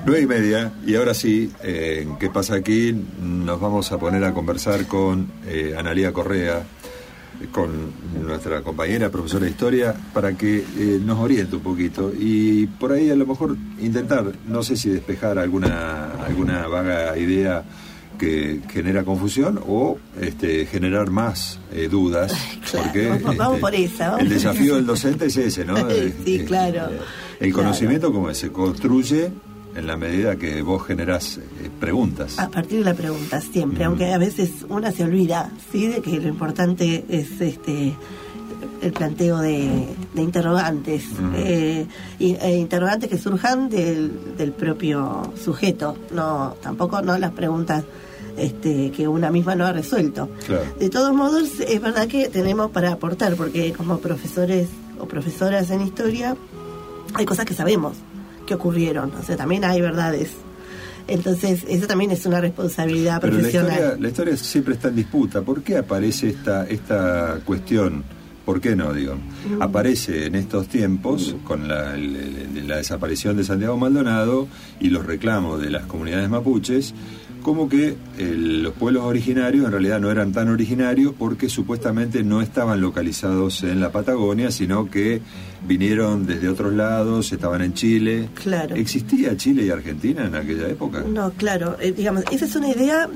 9:30, y ahora sí, ¿qué pasa aquí? Nos vamos a poner a conversar con Analía Correa, con nuestra compañera profesora de historia, para que nos oriente un poquito y por ahí a lo mejor intentar, no sé si despejar alguna vaga idea que genera confusión o generar más dudas. Claro, porque vamos por esa. El desafío del docente es ese, ¿no? Sí, claro. El conocimiento, como se construye en la medida que vos generás preguntas. A partir de la pregunta, siempre, aunque a veces una se olvida, ¿sí? De que lo importante es el planteo de interrogantes, interrogantes que surjan del propio sujeto, tampoco las preguntas que una misma no ha resuelto. Claro. De todos modos, es verdad que tenemos para aportar, porque como profesores o profesoras en historia hay cosas que sabemos que ocurrieron, o sea, también hay verdades. Entonces, eso también es una responsabilidad profesional. Pero la historia siempre está en disputa. ¿Por qué aparece esta cuestión? ¿Por qué no, digo? Aparece en estos tiempos, con la desaparición de Santiago Maldonado y los reclamos de las comunidades mapuches, como que los pueblos originarios en realidad no eran tan originarios porque supuestamente no estaban localizados en la Patagonia, sino que vinieron desde otros lados, estaban en Chile. Claro. ¿Existía Chile y Argentina en aquella época? No, claro. Digamos, esa es una idea,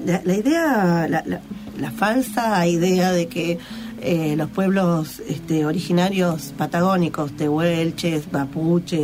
la falsa idea de que los pueblos originarios patagónicos, tehuelches, mapuches,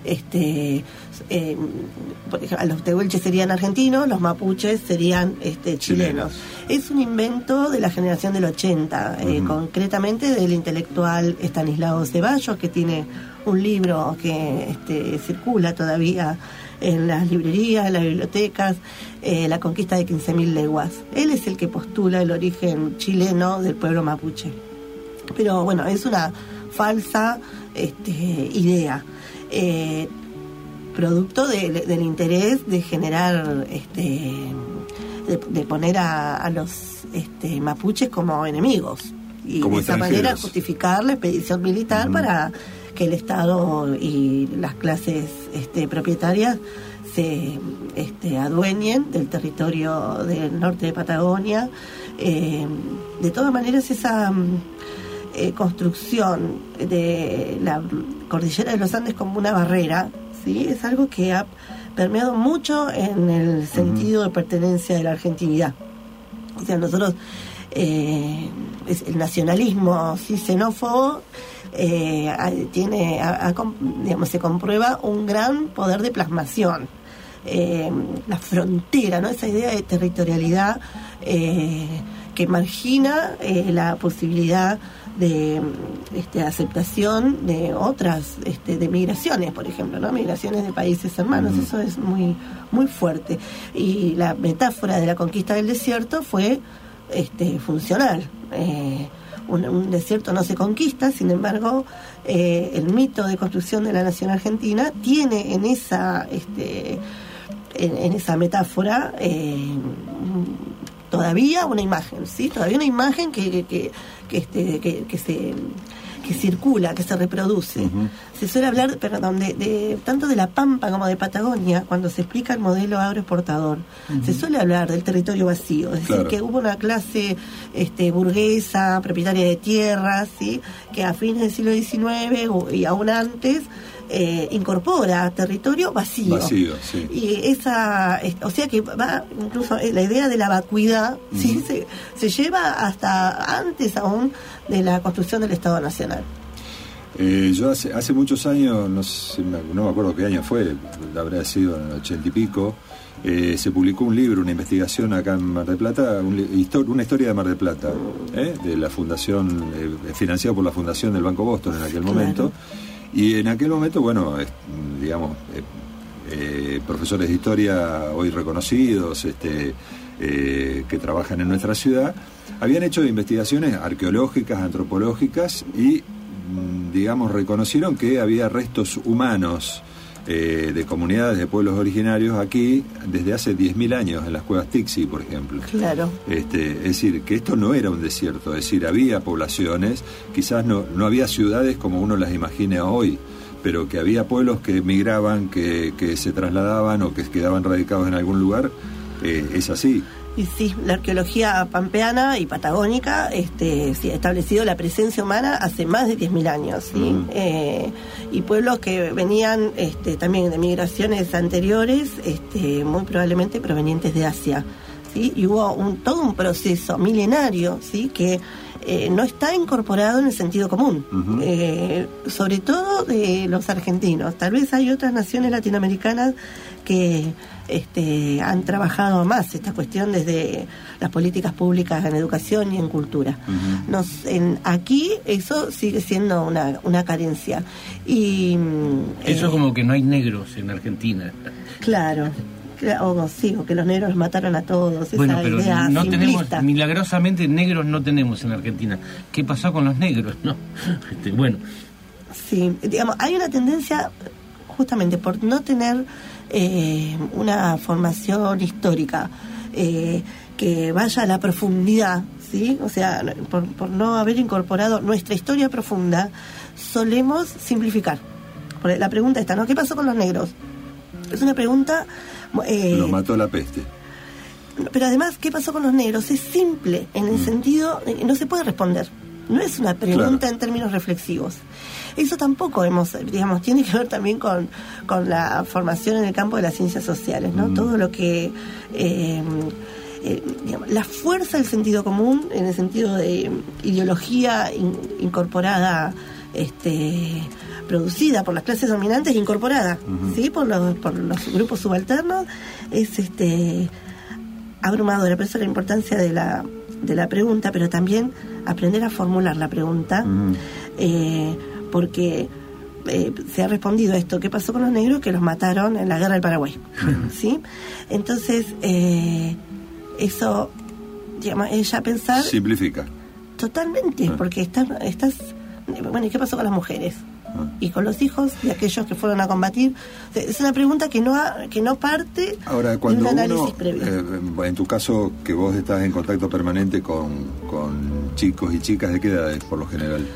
por ejemplo, los tehuelches serían argentinos, los mapuches serían chilenos. Es un invento de la generación del 80, concretamente del intelectual Estanislao Ceballos, que tiene un libro que circula todavía en las librerías, en las bibliotecas, La conquista de 15.000 leguas. Él es el que postula el origen chileno del pueblo mapuche. Pero bueno, es una falsa idea. Producto del interés de generar, de poner a los mapuches como enemigos. Y como de esa manera extranjeros. justificar la expedición militar para que el Estado y las clases propietarias se adueñen del territorio del norte de Patagonia. De todas maneras, esa construcción de la cordillera de los Andes como una barrera, ¿sí? Es algo que ha permeado mucho en el sentido de pertenencia de la argentinidad. O sea, nosotros, el nacionalismo xenófobo se comprueba un gran poder de plasmación. La frontera, ¿no? Esa idea de territorialidad que margina la posibilidad de aceptación de otras de migraciones, por ejemplo, ¿no? Migraciones de países hermanos. Eso es muy muy fuerte, y la metáfora de la conquista del desierto fue funcional. Un desierto no se conquista, sin embargo, el mito de construcción de la nación argentina tiene en esa metáfora todavía una imagen, ¿sí? Todavía una imagen que circula, que se reproduce. Se suele hablar, de tanto de la Pampa como de Patagonia, cuando se explica el modelo agroexportador. Se suele hablar del territorio vacío, es decir, que hubo una clase burguesa, propietaria de tierras, ¿sí? Que a fines del siglo XIX y aún antes incorpora territorio vacío. Sí. Y o sea que va, incluso la idea de la vacuidad, ¿sí? se lleva hasta antes aún de la construcción del Estado Nacional. Yo hace muchos años, no me acuerdo qué año fue, habrá sido en el 80 y pico, se publicó un libro, una investigación acá en Mar del Plata, una historia de Mar del Plata, de la fundación, financiado por la fundación del Banco Boston en aquel momento. Y en aquel momento, bueno, profesores de historia hoy reconocidos, que trabajan en nuestra ciudad, habían hecho investigaciones arqueológicas, antropológicas y, reconocieron que había restos humanos de comunidades de pueblos originarios aquí desde hace 10.000 años, en las cuevas Tixi, por ejemplo. Claro. Es decir, que esto no era un desierto, es decir, había poblaciones, quizás no había ciudades como uno las imagina hoy, pero que había pueblos que migraban, que se trasladaban o que quedaban radicados en algún lugar, es así. Y sí, la arqueología pampeana y patagónica sí, ha establecido la presencia humana hace más de 10.000 años, ¿sí? Y pueblos que venían también de migraciones anteriores, muy probablemente provenientes de Asia, ¿sí? Y hubo todo un proceso milenario, ¿sí? Que no está incorporado en el sentido común, sobre todo de los argentinos. Tal vez hay otras naciones latinoamericanas que han trabajado más esta cuestión desde las políticas públicas en educación y en cultura. Aquí eso sigue siendo una carencia. Y eso como que no hay negros en Argentina. Claro. O que los negros los mataron a todos. Bueno, pero no simplista. Tenemos, milagrosamente negros no tenemos en Argentina. ¿Qué pasó con los negros? No. Bueno. Sí, digamos, hay una tendencia justamente por no tener una formación histórica que vaya a la profundidad, ¿sí? O sea, por no haber incorporado nuestra historia profunda, solemos simplificar. Porque la pregunta está, ¿no? ¿Qué pasó con los negros? Es una pregunta... Lo mató la peste. Pero además, ¿qué pasó con los negros? Es simple, en el sentido... no se puede responder. No es una pregunta en términos reflexivos. Eso tampoco tiene que ver también con la formación en el campo de las ciencias sociales, ¿no? Todo lo que... la fuerza del sentido común, en el sentido de ideología incorporada, producida por las clases dominantes, incorporada, ¿sí? por los grupos subalternos, es abrumadora. Por eso la importancia de la pregunta, pero también aprender a formular la pregunta, porque se ha respondido a esto: ¿qué pasó con los negros? Que los mataron en la guerra del Paraguay. ¿Sí? Entonces, eso, es ya pensar... Simplifica. Totalmente, porque estás... Bueno, ¿y qué pasó con las mujeres? Y con los hijos de aquellos que fueron a combatir. Es una pregunta que no parte ahora, cuando de un análisis previo. En tu caso, que vos estás en contacto permanente con chicos y chicas, ¿de qué edades por lo general?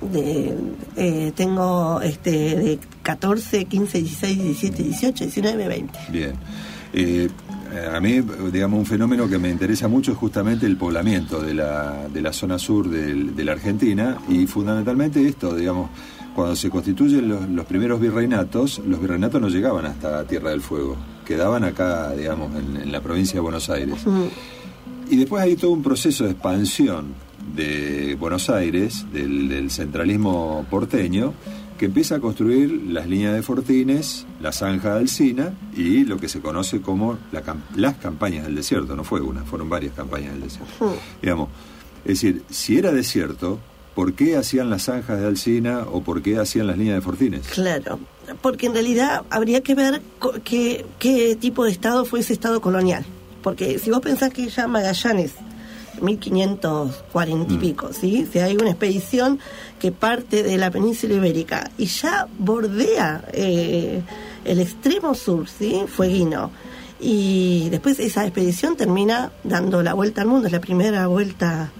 Tengo de 14, 15, 16, 17, 18, 19, 20. Bien. A mí, digamos, un fenómeno que me interesa mucho es justamente el poblamiento de la zona sur de la Argentina, y fundamentalmente esto, digamos, cuando se constituyen los primeros virreinatos, los virreinatos no llegaban hasta Tierra del Fuego, quedaban acá, digamos, en la provincia de Buenos Aires. Y después hay todo un proceso de expansión de Buenos Aires, del centralismo porteño, que empieza a construir las líneas de Fortines, la zanja de Alsina y lo que se conoce como las campañas del desierto. No fue una, fueron varias campañas del desierto. Digamos, es decir, si era desierto, ¿por qué hacían las zanjas de Alsina o por qué hacían las líneas de Fortines? Claro, porque en realidad habría que ver qué tipo de estado fue ese estado colonial. Porque si vos pensás que ya Magallanes, 1540 y pico, ¿sí? Si hay una expedición que parte de la península ibérica y ya bordea el extremo sur, ¿sí? Fueguino. Y después esa expedición termina dando la vuelta al mundo, es la primera vuelta,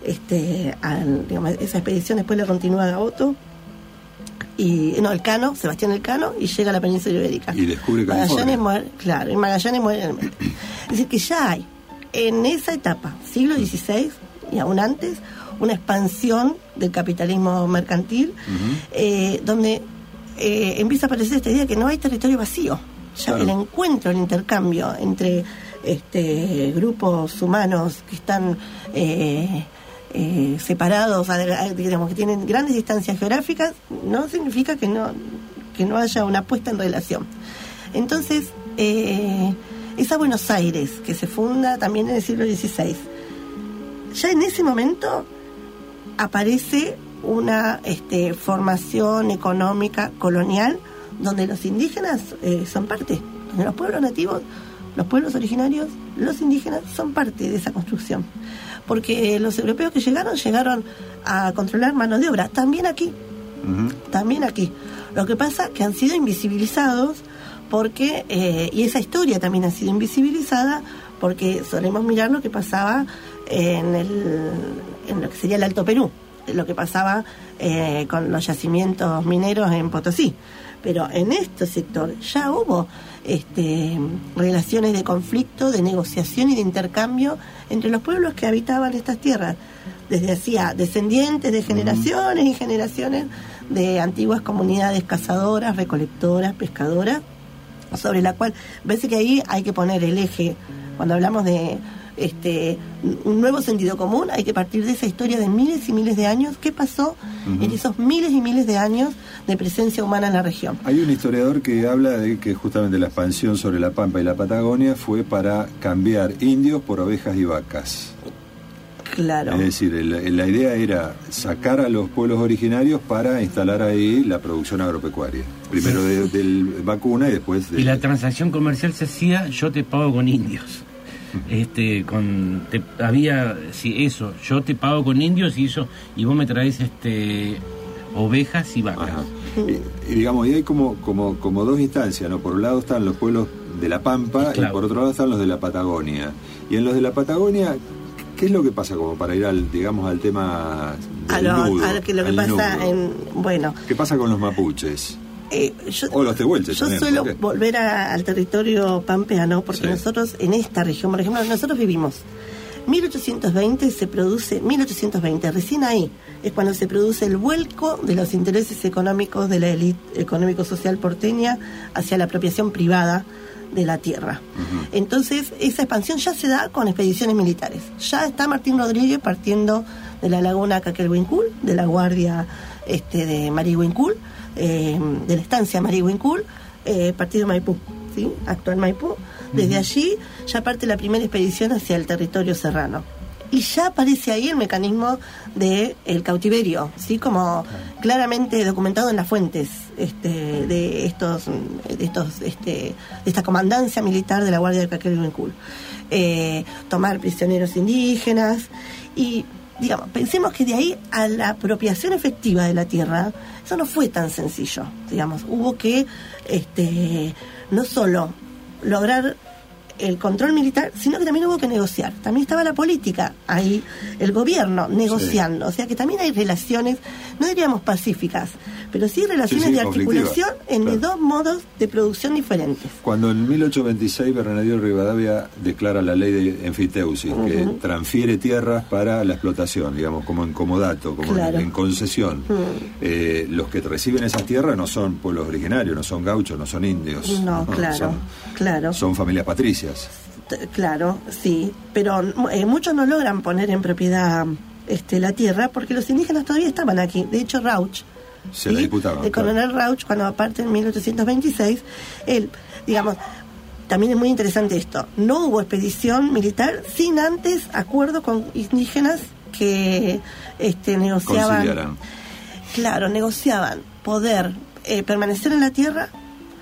esa expedición después la continúa Gaboto, Elcano, Sebastián Elcano, y llega a la península ibérica. Y descubre California. Y Magallanes muere en el medio. Es decir, que ya hay en esa etapa, siglo XVI y aún antes, una expansión del capitalismo mercantil, donde empieza a aparecer esta idea que no hay territorio vacío. Ya el encuentro, el intercambio entre grupos humanos que están separados, digamos, que tienen grandes distancias geográficas, no significa que no haya una puesta en relación. Entonces, esa Buenos Aires, que se funda también en el siglo XVI, ya en ese momento aparece una formación económica colonial donde los indígenas son parte, donde los pueblos nativos, los pueblos originarios, los indígenas son parte de esa construcción. Porque los europeos que llegaron a controlar mano de obra, también aquí. También aquí. Lo que pasa es que han sido invisibilizados porque, y esa historia también ha sido invisibilizada porque solemos mirar lo que pasaba en lo que sería el Alto Perú, lo que pasaba con los yacimientos mineros en Potosí. Pero en este sector ya hubo relaciones de conflicto, de negociación y de intercambio entre los pueblos que habitaban estas tierras, desde hacía descendientes de generaciones y generaciones de antiguas comunidades cazadoras, recolectoras, pescadoras, sobre la cual parece que ahí hay que poner el eje. Cuando hablamos de un nuevo sentido común, hay que partir de esa historia de miles y miles de años. ¿Qué pasó en esos miles y miles de años de presencia humana en la región? Hay un historiador que habla de que justamente la expansión sobre la Pampa y la Patagonia fue para cambiar indios por ovejas y vacas. Claro. Es decir, la idea era sacar a los pueblos originarios para instalar ahí la producción agropecuaria. Primero del vacuna y después... Y la transacción comercial se hacía, yo te pago con indios. Yo te pago con indios y vos me traes ovejas y vacas. Y digamos, y hay como dos instancias, ¿no? Por un lado están los pueblos de la Pampa, claro, y por otro lado están los de la Patagonia. Y en los de la Patagonia, ¿qué es lo que pasa como para ir al tema del nudo? ¿Qué pasa con los mapuches? O los tehuelches. Yo también, suelo volver al territorio pampeano porque nosotros en esta región, por ejemplo, nosotros vivimos 1820, recién ahí es cuando se produce el vuelco de los intereses económicos de la élite económico-social porteña hacia la apropiación privada de la tierra. Entonces esa expansión ya se da con expediciones militares. Ya está Martín Rodríguez partiendo de la laguna Caquelhuincul, de la guardia de Marihuincul, de la estancia Marihuincul, partido Maipú, ¿sí? Actual Maipú. Desde allí ya parte la primera expedición hacia el territorio serrano. Y ya aparece ahí el mecanismo del cautiverio, ¿sí? Como claramente documentado en las fuentes de esta comandancia militar de la Guardia de Caquelhuincul. Tomar prisioneros indígenas y, digamos, pensemos que de ahí a la apropiación efectiva de la tierra, eso no fue tan sencillo, digamos. Hubo que no solo lograr el control militar, sino que también hubo que negociar. También estaba la política ahí, el gobierno negociando. Sí. O sea que también hay relaciones, no diríamos pacíficas, pero sí relaciones de articulación de dos modos de producción diferentes. Cuando en 1826 Bernardino Rivadavia declara la ley de enfiteusis, que transfiere tierras para la explotación, digamos, como en comodato, como en concesión. Los que reciben esas tierras no son pueblos originarios, no son gauchos, no son indios. No, claro. Son familias patricias. Claro, sí, pero muchos no logran poner en propiedad la tierra porque los indígenas todavía estaban aquí. De hecho, Rauch, se la disputaban. El coronel Rauch, cuando parte en 1826, él, digamos, también es muy interesante esto, no hubo expedición militar sin antes acuerdo con indígenas que negociaban. Claro, negociaban poder permanecer en la tierra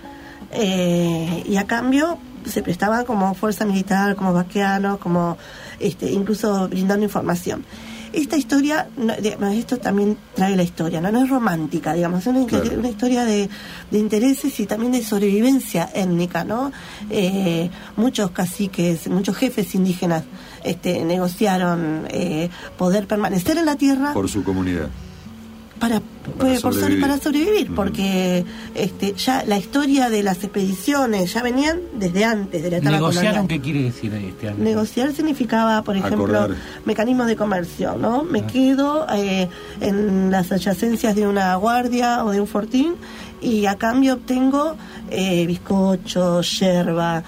y a cambio se prestaban como fuerza militar, como vaqueanos, como incluso brindando información. Esta historia, esto también trae la historia, no es romántica, digamos, es una historia de intereses y también de sobrevivencia étnica, ¿no? Muchos caciques, muchos jefes indígenas negociaron poder permanecer en la tierra por su comunidad. Para sobrevivir, porque ya la historia de las expediciones ya venían desde antes de la etapa colonial. ¿Negociaron qué quiere decir Negociar significaba, por ejemplo, mecanismos de comercio, ¿no? Me quedo en las adyacencias de una guardia o de un fortín y a cambio obtengo bizcocho, yerba,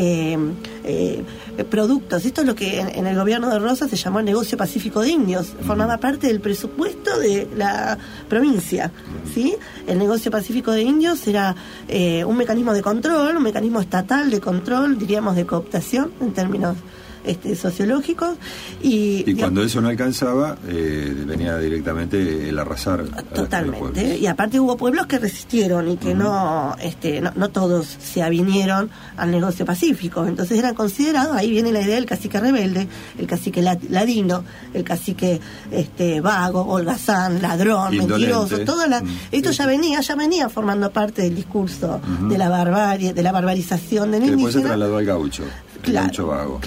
productos. Esto es lo que en el gobierno de Rosas se llamó el negocio pacífico de indios. Formaba parte del presupuesto de la provincia, ¿sí? El negocio pacífico de indios era un mecanismo de control, un mecanismo estatal de control, diríamos de cooptación en términos sociológicos y cuando eso no alcanzaba venía directamente el arrasar totalmente. Y aparte hubo pueblos que resistieron y que no todos se avinieron al negocio pacífico, entonces eran considerados, ahí viene la idea del cacique rebelde, el cacique ladino, el cacique vago, holgazán, ladrón, indolente, mentiroso, esto ya venía formando parte del discurso de la barbarie, de la barbarización del indígena. Después se trasladó al gaucho. Claro.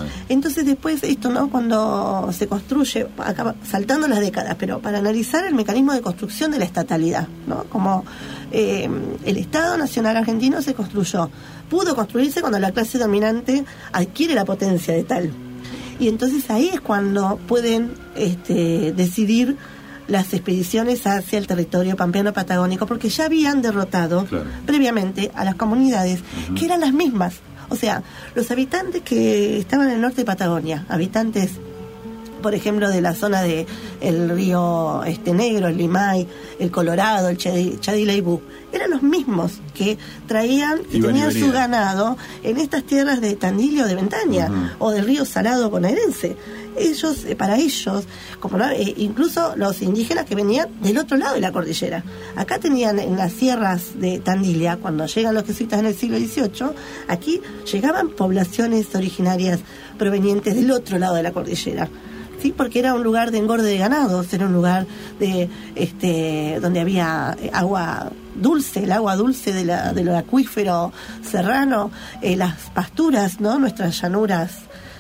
Entonces después esto, ¿no? Cuando se construye, acaba saltando las décadas, pero para analizar el mecanismo de construcción de la estatalidad, ¿no? Como el Estado Nacional Argentino pudo construirse cuando la clase dominante adquiere la potencia de tal. Y entonces ahí es cuando pueden decidir las expediciones hacia el territorio pampeano patagónico, porque ya habían derrotado previamente a las comunidades que eran las mismas. O sea, los habitantes que estaban en el norte de Patagonia, habitantes, por ejemplo, de la zona de el río Negro, el Limay, el Colorado, el Chadileibú, eran los mismos que traían y tenían su ganado en estas tierras de Tandil o de Ventaña, o del río Salado bonaerense. Para ellos, como no, incluso los indígenas que venían del otro lado de la cordillera. Acá tenían en las sierras de Tandilia, cuando llegan los jesuitas en el siglo XVIII, aquí llegaban poblaciones originarias provenientes del otro lado de la cordillera. Sí, porque era un lugar de engorde de ganados, era un lugar de donde había agua dulce, el agua dulce del acuífero serrano, las pasturas, ¿no? Nuestras llanuras,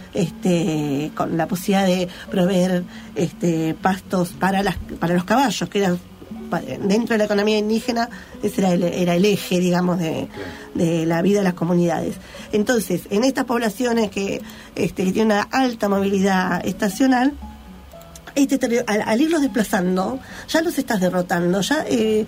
con la posibilidad de proveer pastos para los caballos, que eran dentro de la economía indígena. Ese era el eje, digamos, de la vida de las comunidades. Entonces, en estas poblaciones que tienen una alta movilidad estacional, al irlos desplazando, ya los estás derrotando, ya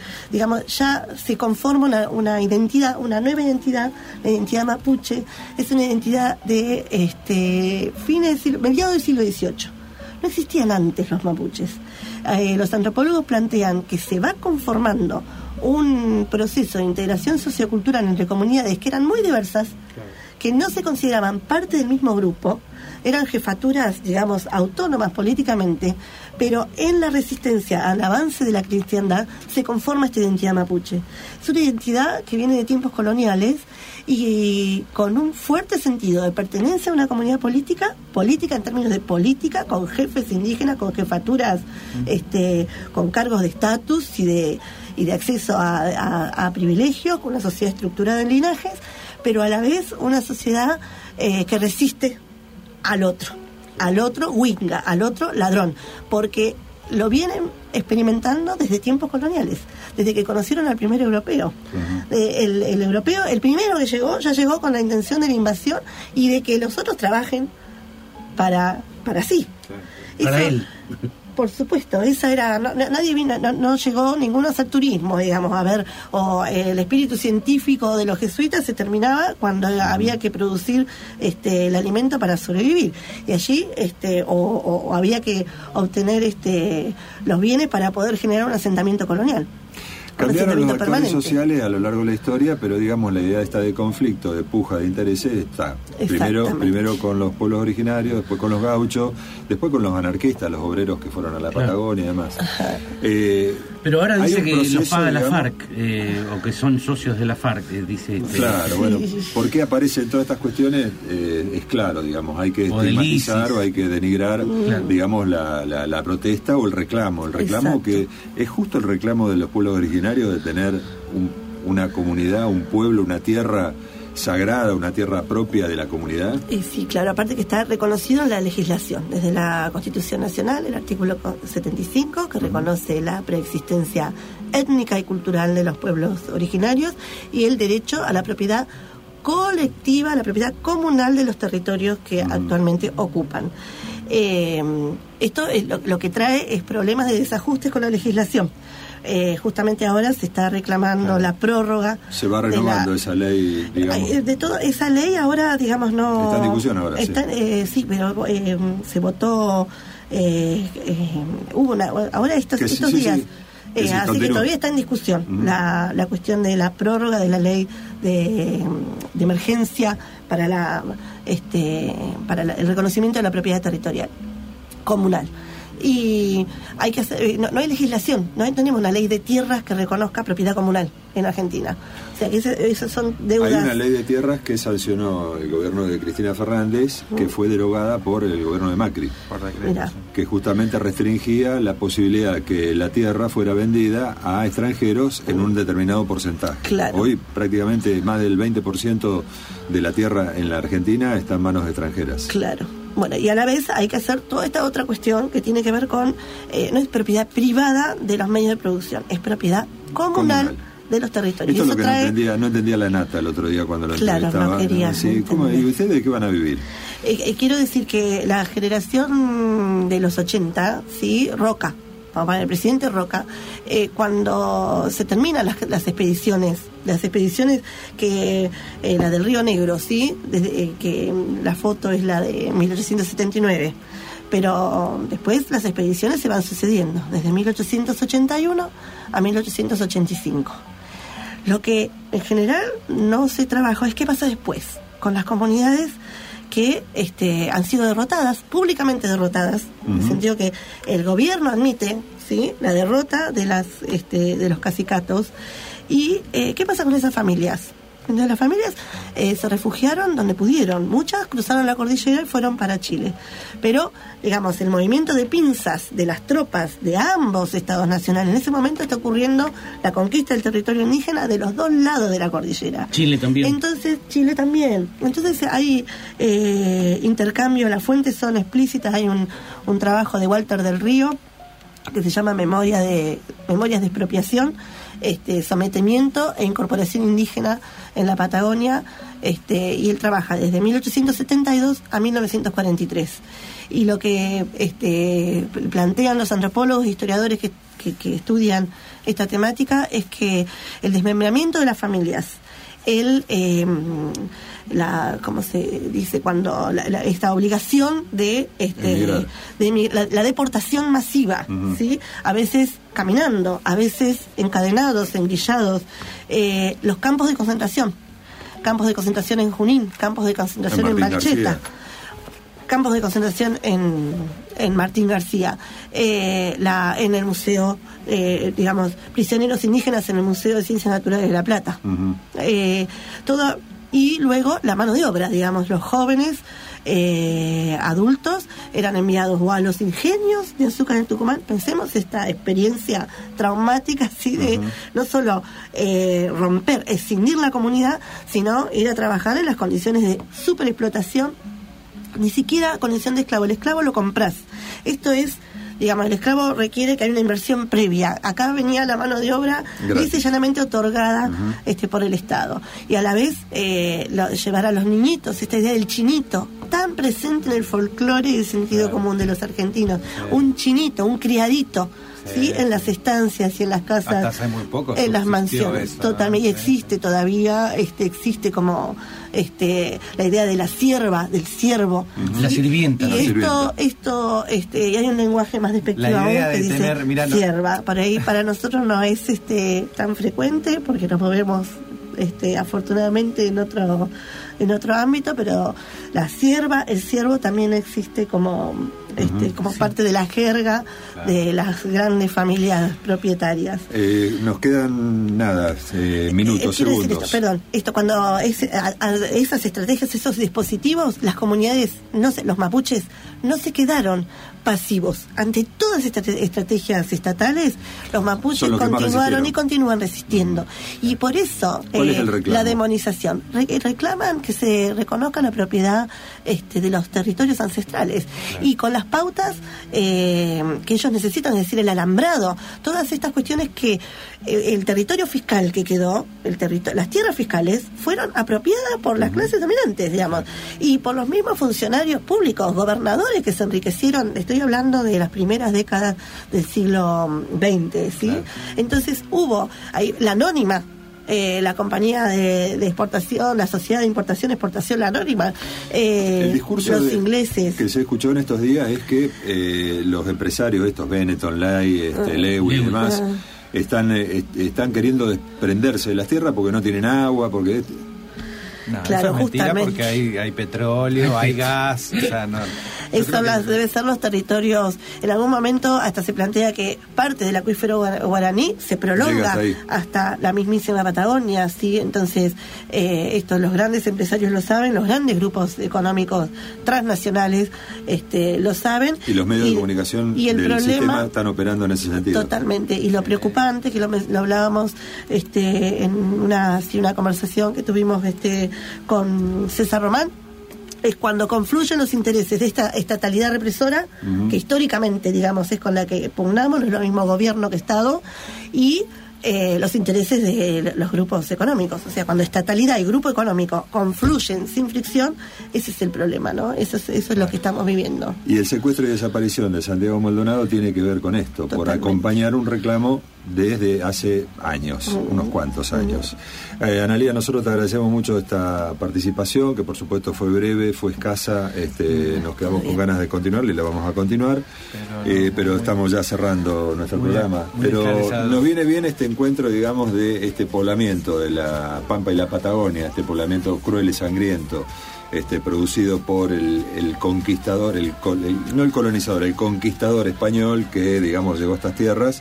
ya se conforma una identidad, una nueva identidad. La identidad mapuche es una identidad de mediados del siglo XVIII. No existían antes los mapuches. Los antropólogos plantean que se va conformando un proceso de integración sociocultural entre comunidades que eran muy diversas, que no se consideraban parte del mismo grupo, eran jefaturas, digamos, autónomas políticamente, pero en la resistencia al avance de la cristiandad se conforma esta identidad mapuche. Es una identidad que viene de tiempos coloniales y con un fuerte sentido de pertenencia a una comunidad política en términos de política, con jefes indígenas, con jefaturas, con cargos de estatus y de acceso a privilegios, con una sociedad estructurada en linajes, pero a la vez una sociedad que resiste al otro winga, al otro ladrón, porque lo vienen experimentando desde tiempos coloniales, desde que conocieron al primer europeo. El europeo, el primero que llegó, ya llegó con la intención de la invasión y de que los otros trabajen para sí. Para él. Por supuesto, esa era, nadie vino, no llegó ninguno a hacer turismo, digamos, a ver, o el espíritu científico de los jesuitas se terminaba cuando había que producir el alimento para sobrevivir, y allí o había que obtener los bienes para poder generar un asentamiento colonial. Cambiaron los actores sociales a lo largo de la historia, pero digamos la idea esta de conflicto, de puja, de intereses está. Primero con los pueblos originarios, después con los gauchos, después con los anarquistas, los obreros que fueron a la Patagonia y demás. Pero ahora dice que los paga la FARC, o que son socios de la FARC, dice. Claro, bueno, ¿por qué aparecen todas estas cuestiones? Es claro, digamos, hay que estigmatizar o hay que denigrar, digamos, la protesta o el reclamo. Que es justo el reclamo de los pueblos originarios de tener una comunidad, un pueblo, una tierra sagrada, una tierra propia de la comunidad. Sí, claro, aparte que está reconocido en la legislación, desde la Constitución Nacional, el artículo 75, que reconoce la preexistencia étnica y cultural de los pueblos originarios, y el derecho a la propiedad colectiva, a la propiedad comunal de los territorios que actualmente ocupan. Esto es lo que trae es problemas de desajustes con la legislación. Justamente ahora se está reclamando la prórroga. Se va renovando esa ley, digamos. De todo, esa ley ahora, digamos, no... Está en discusión ahora, sí, pero se votó... hubo ahora estos días... así que todavía está en discusión la cuestión de la prórroga de la ley de emergencia para el reconocimiento de la propiedad territorial comunal. Y hay que hacer, no hay legislación, no tenemos una ley de tierras que reconozca propiedad comunal en Argentina. O sea que esas son deudas. Hay una ley de tierras que sancionó el gobierno de Cristina Fernández, que fue derogada por el gobierno de Macri, que justamente restringía la posibilidad que la tierra fuera vendida a extranjeros en un determinado porcentaje. Claro. Hoy prácticamente más del 20% de la tierra en la Argentina está en manos extranjeras. Claro. Bueno, y a la vez hay que hacer toda esta otra cuestión que tiene que ver con, no es propiedad privada de los medios de producción, es propiedad comunal. De los territorios. Esto es lo que no entendía la Nata el otro día cuando lo entrevistaba. No quería. Sí, ¿y ustedes de qué van a vivir? Quiero decir que la generación de los 80, ¿sí? Roca, vamos a ver, el presidente Roca, cuando se terminan las expediciones que la del Río Negro, ¿sí? Desde, que la foto es la de 1879. Pero después las expediciones se van sucediendo, desde 1881 a 1885. Lo que en general no se trabajó es qué pasa después con las comunidades que han sido derrotadas, públicamente derrotadas, en el sentido que el gobierno admite, ¿sí?, la derrota de los cacicatos. ¿Y qué pasa con esas familias? Entonces las familias se refugiaron donde pudieron. Muchas cruzaron la cordillera y fueron para Chile. Pero, digamos, el movimiento de pinzas de las tropas de ambos estados nacionales, en ese momento está ocurriendo la conquista del territorio indígena de los dos lados de la cordillera. Chile también. Chile también. Entonces hay intercambio, las fuentes son explícitas. Hay un trabajo de Walter del Río que se llama Memorias de Expropiación, sometimiento e incorporación indígena en la Patagonia, y él trabaja desde 1872 a 1943. Y lo que plantean los antropólogos e historiadores que estudian esta temática es que el desmembramiento de las familias, ¿cómo se dice? Cuando esta obligación de la deportación masiva, ¿sí? A veces caminando, a veces encadenados, engrillados, los campos de concentración en Junín, campos de concentración en Marcheta, campos de concentración en Martín García, en el museo, prisioneros indígenas en el Museo de Ciencias Naturales de La Plata. Todo. Y luego la mano de obra, los jóvenes adultos eran enviados o a los ingenios de azúcar en Tucumán. Pensemos esta experiencia traumática, así de no solo escindir la comunidad, sino ir a trabajar en las condiciones de superexplotación, ni siquiera condición de esclavo. El esclavo lo compras. Esto es, el esclavo requiere que haya una inversión previa. Acá venía la mano de obra lisa y llanamente otorgada por el Estado. Y a la vez llevar a los niñitos, esta idea del chinito, tan presente en el folclore y el sentido común de los argentinos. Un chinito, un criadito, ¿sí? En las estancias y en las casas. Hasta hace muy poco en las mansiones. Eso, totalmente. Y existe todavía, existe como la idea de la sierva, del siervo. La sirvienta. Y y hay un lenguaje más despectivo aún que dice sierva. Por ahí para nosotros no es tan frecuente porque nos movemos afortunadamente en otro ámbito, pero la sierva, el siervo también existe como parte de la jerga de las grandes familias propietarias. Nos quedan minutos, segundos. Esto cuando esas estrategias, esos dispositivos, las comunidades, los mapuches no se quedaron pasivos ante todas estas estrategias estatales. Los mapuches continuaron y continúan resistiendo. Y por eso la demonización. Reclaman que se reconozca la propiedad de los territorios ancestrales. Claro. Y con las pautas que ellos necesitan, es decir, el alambrado, todas estas cuestiones que el territorio fiscal que quedó, las tierras fiscales fueron apropiadas por las clases dominantes, y por los mismos funcionarios públicos, gobernadores que se enriquecieron. Estoy hablando de las primeras décadas del siglo XX, ¿sí? Claro. Entonces hubo ahí la anónima, la compañía de exportación, la sociedad de importación, exportación, la anónima, el discurso los ingleses. Que se escuchó en estos días es que los empresarios, estos Benetton, Lai, Lewis y demás, están queriendo desprenderse de las tierras porque no tienen agua, porque... No, claro, eso es mentira, porque hay petróleo, hay gas, debe ser los territorios. En algún momento hasta se plantea que parte del acuífero guaraní se prolonga hasta la mismísima Patagonia, ¿sí? Entonces, esto los grandes empresarios lo saben, los grandes grupos económicos transnacionales lo saben. Y los medios de comunicación del sistema están operando en ese sentido. Totalmente. Y lo preocupante, que lo hablábamos en una conversación que tuvimos con César Román, es cuando confluyen los intereses de esta estatalidad represora, que históricamente, digamos, es con la que pugnamos, no es lo mismo gobierno que Estado, y los intereses de los grupos económicos. O sea, cuando estatalidad y grupo económico confluyen sin fricción, ese es el problema, ¿no? Eso es lo que estamos viviendo. Y el secuestro y desaparición de Santiago Maldonado tiene que ver con esto, totalmente, por acompañar un reclamo desde hace años, unos cuantos años. Analía, nosotros te agradecemos mucho esta participación, que por supuesto fue breve, fue escasa, nos quedamos con ganas de continuarla y la vamos a continuar, pero estamos ya cerrando nuestro programa. Pero nos viene bien este encuentro, digamos, de este poblamiento de la Pampa y la Patagonia, este poblamiento cruel y sangriento, producido por el conquistador, no el colonizador, el conquistador español que, digamos, llegó a estas tierras.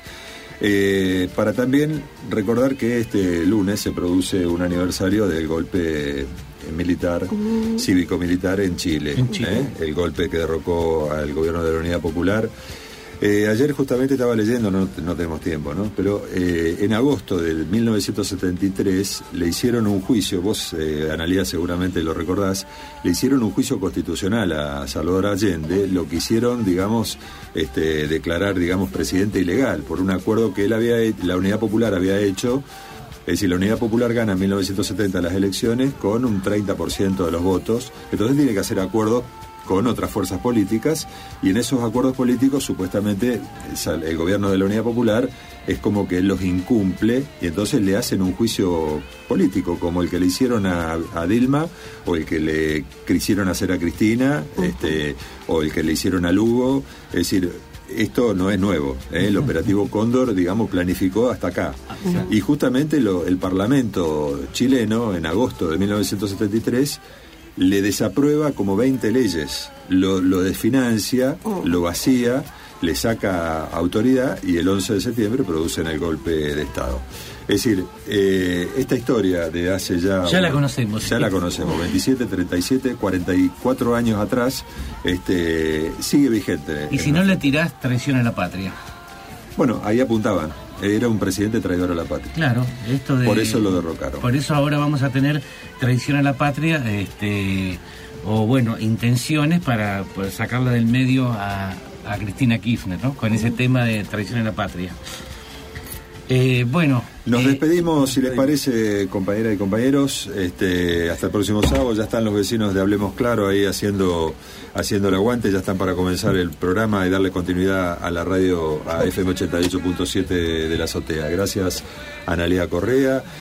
Para también recordar que este lunes se produce un aniversario del golpe militar, cívico-militar en Chile. El golpe que derrocó al gobierno de la Unidad Popular. Ayer justamente estaba leyendo, no tenemos tiempo, ¿no? Pero en agosto del 1973 le hicieron un juicio, vos, Analía, seguramente lo recordás, le hicieron un juicio constitucional a Salvador Allende, lo quisieron, digamos, declarar, digamos, presidente ilegal, por un acuerdo que la Unidad Popular había hecho. Es decir, la Unidad Popular gana en 1970 las elecciones con un 30% de los votos, entonces tiene que hacer acuerdos con otras fuerzas políticas, y en esos acuerdos políticos supuestamente el gobierno de la Unidad Popular es como que los incumple, y entonces le hacen un juicio político como el que le hicieron a Dilma, o el que le quisieron hacer a Cristina, o el que le hicieron a Lugo. Es decir, esto no es nuevo, el operativo Cóndor, digamos, planificó hasta acá. Y justamente el Parlamento chileno, en agosto de 1973, le desaprueba como 20 leyes, lo desfinancia, lo vacía, le saca autoridad, y el 11 de septiembre producen el golpe de Estado. Es decir, esta historia de hace ya... Ya la conocemos. Ya la conocemos, 27, 37, 44 años atrás, sigue vigente. Y si no le tirás, traición a la patria. Bueno, ahí apuntaban. Era un presidente traidor a la patria. Claro, por eso lo derrocaron. Por eso ahora vamos a tener traición a la patria, intenciones para sacarla del medio a Cristina Kirchner, ¿no? Con ese tema de traición a la patria. Nos despedimos, si les parece, compañeras y compañeros, hasta el próximo sábado. Ya están los vecinos de Hablemos Claro ahí haciendo el aguante, ya están para comenzar el programa y darle continuidad a la radio, a FM 88.7 de la Azotea. Gracias, Analía Correa.